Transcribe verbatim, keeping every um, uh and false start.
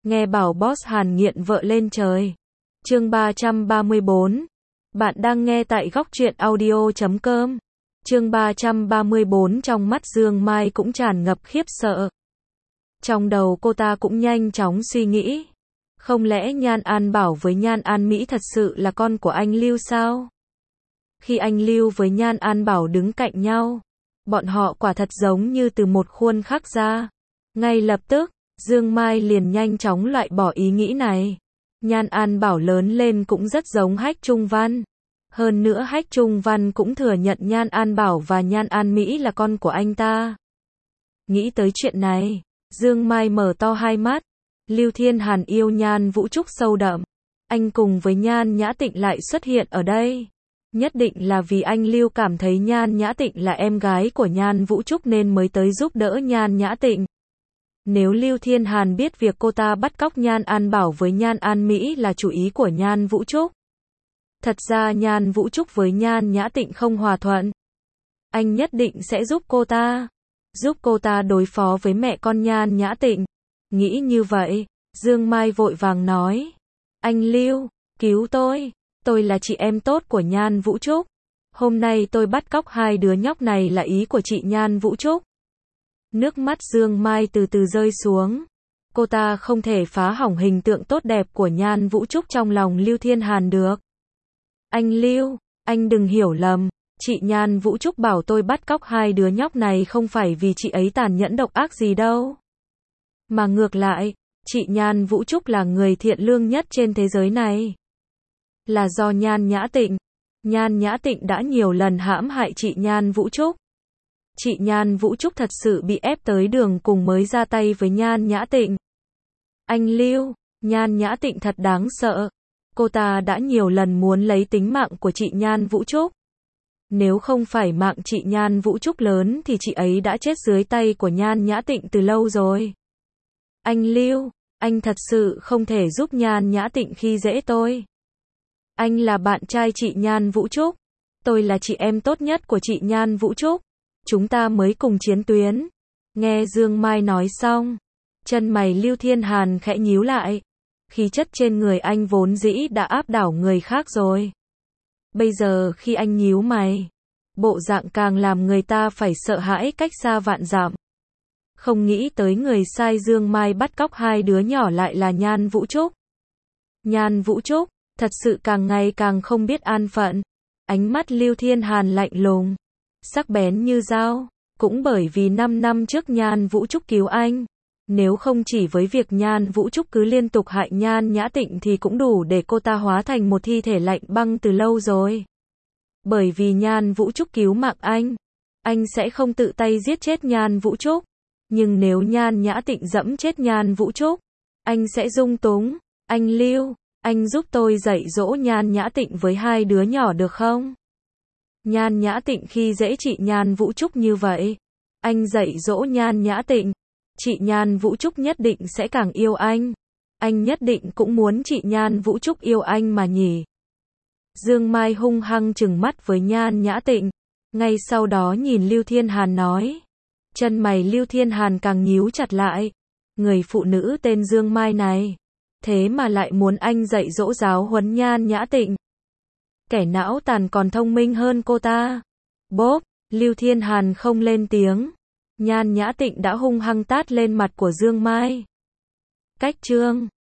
Nghe bảo boss Hàn nghiện vợ lên trời. Chương ba trăm ba mươi bốn. Bạn đang nghe tại góc truyện audio chấm com. Chương ba trăm ba mươi bốn. Trong mắt Dương Mai cũng tràn ngập khiếp sợ. Trong đầu cô ta cũng nhanh chóng suy nghĩ. Không lẽ Nhan An Bảo với Nhan An Mỹ thật sự là con của anh Lưu sao? Khi anh Lưu với Nhan An Bảo đứng cạnh nhau, bọn họ quả thật giống như từ một khuôn khắc ra. Ngay lập tức, Dương Mai liền nhanh chóng loại bỏ ý nghĩ này. Nhan An Bảo lớn lên cũng rất giống Hách Trung Văn. Hơn nữa Hách Trung Văn cũng thừa nhận Nhan An Bảo và Nhan An Mỹ là con của anh ta. Nghĩ tới chuyện này, Dương Mai mở to hai mắt. Lưu Thiên Hàn yêu Nhan Vũ Trúc sâu đậm. Anh cùng với Nhan Nhã Tịnh lại xuất hiện ở đây. Nhất định là vì anh Lưu cảm thấy Nhan Nhã Tịnh là em gái của Nhan Vũ Trúc nên mới tới giúp đỡ Nhan Nhã Tịnh. Nếu Lưu Thiên Hàn biết việc cô ta bắt cóc Nhan An Bảo với Nhan An Mỹ là chủ ý của Nhan Vũ Trúc. Thật ra Nhan Vũ Trúc với Nhan Nhã Tịnh không hòa thuận. Anh nhất định sẽ giúp cô ta. Giúp cô ta đối phó với mẹ con Nhan Nhã Tịnh. Nghĩ như vậy, Dương Mai vội vàng nói. Anh Lưu, cứu tôi. Tôi là chị em tốt của Nhan Vũ Trúc. Hôm nay tôi bắt cóc hai đứa nhóc này là ý của chị Nhan Vũ Trúc. Nước mắt Dương Mai từ từ rơi xuống. Cô ta không thể phá hỏng hình tượng tốt đẹp của Nhan Vũ Trúc trong lòng Lưu Thiên Hàn được. Anh Lưu, anh đừng hiểu lầm. Chị Nhan Vũ Trúc bảo tôi bắt cóc hai đứa nhóc này không phải vì chị ấy tàn nhẫn độc ác gì đâu. Mà ngược lại, chị Nhan Vũ Trúc là người thiện lương nhất trên thế giới này. Là do Nhan Nhã Tịnh. Nhan Nhã Tịnh đã nhiều lần hãm hại chị Nhan Vũ Trúc. Chị Nhan Vũ Trúc thật sự bị ép tới đường cùng mới ra tay với Nhan Nhã Tịnh. Anh Lưu, Nhan Nhã Tịnh thật đáng sợ. Cô ta đã nhiều lần muốn lấy tính mạng của chị Nhan Vũ Trúc. Nếu không phải mạng chị Nhan Vũ Trúc lớn thì chị ấy đã chết dưới tay của Nhan Nhã Tịnh từ lâu rồi. Anh Lưu, anh thật sự không thể giúp Nhan Nhã Tịnh khi dễ tôi. Anh là bạn trai chị Nhan Vũ Trúc. Tôi là chị em tốt nhất của chị Nhan Vũ Trúc. Chúng ta mới cùng chiến tuyến. Nghe Dương Mai nói xong, chân mày Lưu Thiên Hàn khẽ nhíu lại. Khí chất trên người anh vốn dĩ đã áp đảo người khác rồi. Bây giờ khi anh nhíu mày, bộ dạng càng làm người ta phải sợ hãi cách xa vạn dặm. Không nghĩ tới người sai Dương Mai bắt cóc hai đứa nhỏ lại là Nhan Vũ Trúc. Nhan Vũ Trúc, thật sự càng ngày càng không biết an phận. Ánh mắt Lưu Thiên Hàn lạnh lùng, sắc bén như dao. Cũng bởi vì năm năm trước Nhan Vũ Trúc cứu anh. Nếu không chỉ với việc Nhan Vũ Trúc cứ liên tục hại Nhan Nhã Tịnh thì cũng đủ để cô ta hóa thành một thi thể lạnh băng từ lâu rồi. Bởi vì Nhan Vũ Trúc cứu mạng anh, anh sẽ không tự tay giết chết Nhan Vũ Trúc. Nhưng nếu Nhan Nhã Tịnh dẫm chết Nhan Vũ Trúc, anh sẽ dung túng. Anh Lưu, anh giúp tôi dạy dỗ Nhan Nhã Tịnh với hai đứa nhỏ được không? Nhan Nhã Tịnh khi dễ chị Nhan Vũ Trúc như vậy, anh dạy dỗ Nhan Nhã Tịnh, chị Nhan Vũ Trúc nhất định sẽ càng yêu anh. Anh nhất định cũng muốn chị Nhan Vũ Trúc yêu anh mà nhỉ. Dương Mai hung hăng trừng mắt với Nhan Nhã Tịnh, ngay sau đó nhìn Lưu Thiên Hàn nói. Chân mày Lưu Thiên Hàn càng nhíu chặt lại. Người phụ nữ tên Dương Mai này, thế mà lại muốn anh dạy dỗ giáo huấn Nhan Nhã Tịnh. Kẻ não tàn còn thông minh hơn cô ta. Bốp, Lưu Thiên Hàn không lên tiếng. Nhan Nhã Tịnh đã hung hăng tát lên mặt của Dương Mai. Cách chương